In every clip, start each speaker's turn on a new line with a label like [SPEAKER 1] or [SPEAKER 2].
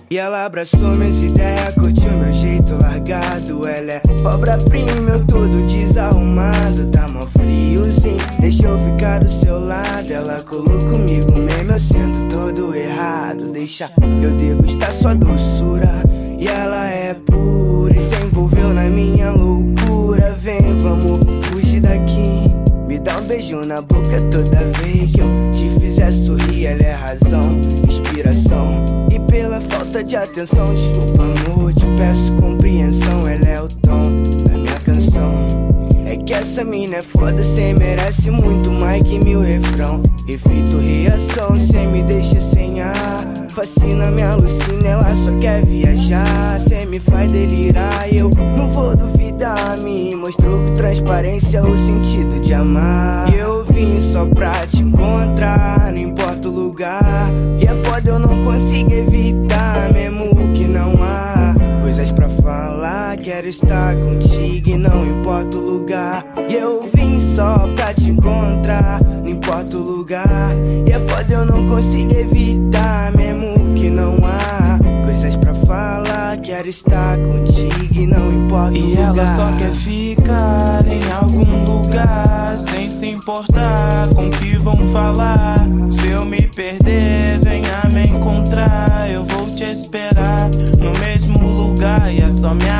[SPEAKER 1] E ela abraçou minhas ideias, curtiu meu jeito largado. Ela é obra-prima, eu todo desarrumado. Tá mó friozinho, deixa eu ficar do seu lado. Ela colou comigo mesmo, eu sendo todo errado. Deixa eu degustar sua doçura. E ela é pura e se envolveu na minha loucura. Vem, vamos fugir daqui. Me dá um beijo na boca toda vez que eu te fizer sorrir. Ela é razão, inspiração. E pela falta de atenção, desculpa amor, te peço compreensão. Ela é o tom da minha canção. É que essa mina é foda, cê merece muito mais que 1000 refrão. Efeito reação, cê me deixa sem ar. Fascina, me alucina, ela só quer viajar. Cê me faz delirar, eu não vou duvidar. Me mostrou com transparência o sentido de amar. E eu vim só pra te encontrar, não importa o lugar. E é foda, eu não consigo evitar, mesmo que não há coisas pra falar. Quero estar contigo e não importa o lugar. E eu vim só pra te encontrar, não importa o lugar. E é foda, eu não consigo evitar, mesmo que não há coisas pra falar. Quero estar contigo e não importa o lugar.
[SPEAKER 2] E ela só quer ficar em algum lugar, sem se importar com o que vão falar. Se eu me perder, venha me encontrar. Eu vou te esperar no mesmo lugar e é só me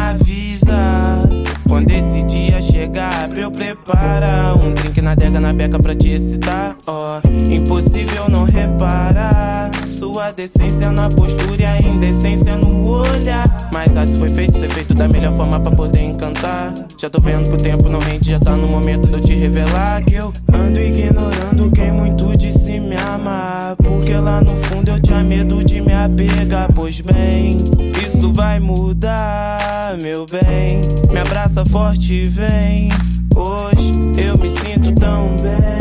[SPEAKER 2] avisa quando esse dia chegar, pra eu preparar um drink na adega, na beca pra te excitar. Impossível não reparar sua decência na postura e a indecência no olhar. Mas se foi feito, ser feito da melhor forma pra poder encantar. Já tô vendo que o tempo não rende, já tá no momento de eu te revelar que eu ando ignorando quem muito disse me amar. Porque lá no fundo eu tinha medo de me apegar. Pois bem, isso vai mudar, meu bem. Me abraça forte e vem. Hoje eu me sinto tão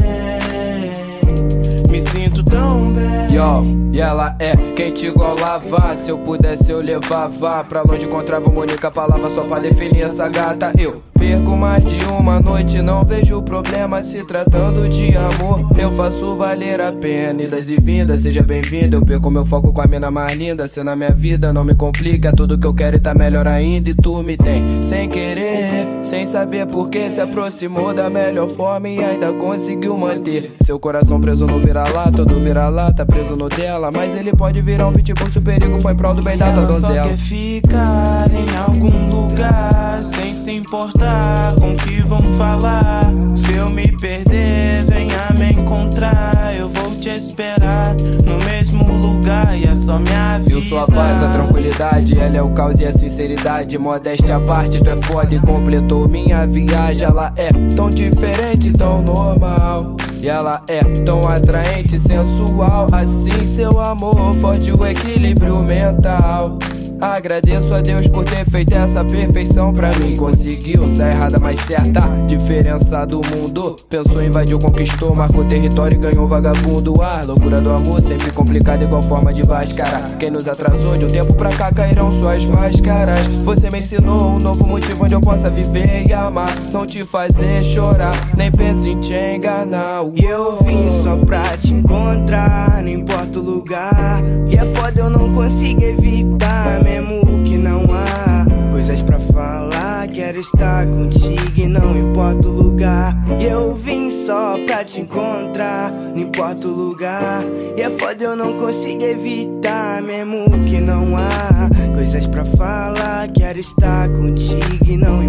[SPEAKER 2] bem, me sinto tão bem.
[SPEAKER 3] E ela é quente igual lava. Se eu pudesse eu levava pra longe, encontrava uma única palavra só pra definir essa gata. Eu perco mais de uma noite, não vejo problema se tratando de amor. Eu faço valer a pena, idas e vindas, seja bem-vindo. Eu perco meu foco com a mina mais linda. Cê na minha vida não me complica, tudo que eu quero e tá melhor ainda. E tu me tem sem querer, sem saber por que se aproximou da melhor forma e ainda conseguiu manter seu coração preso no vira-lata. Todo vira-lata preso no dela, mas ele pode virar um pitbull se o perigo foi em prol do bem da tua donzela.
[SPEAKER 2] Ela só quer ficar em algum lugar, sem se importar com o que vão falar. Se eu me perder, venha me encontrar. Eu vou te esperar no mesmo lugar e é só me avisar.
[SPEAKER 3] Eu sou a paz, a tranquilidade, ela é o caos e a sinceridade. Modéstia à parte, tu é foda e completou minha viagem. Ela é tão diferente, tão normal, e ela é tão atraente, sensual. Assim seu amor forte o equilíbrio mental. Agradeço a Deus por ter feito essa perfeição pra mim. Conseguiu sair errada, mas certa. Diferença do mundo. Pensou, invadiu, conquistou, marcou território e ganhou vagabundo. A loucura do amor sempre complicada, igual forma de máscara. Quem nos atrasou de um tempo pra cá cairão suas máscaras. Você me ensinou um novo motivo onde eu possa viver e amar, não te fazer chorar, nem penso em te enganar.
[SPEAKER 1] E eu vim só pra te encontrar, não importa o lugar. E é foda, eu não consigo evitar, mesmo que não há coisas pra falar. Quero estar contigo e não importa o lugar. E eu vim só pra te encontrar, não importa o lugar. E é foda, eu não consigo evitar, mesmo que não há coisas pra falar. Quero estar contigo e não importa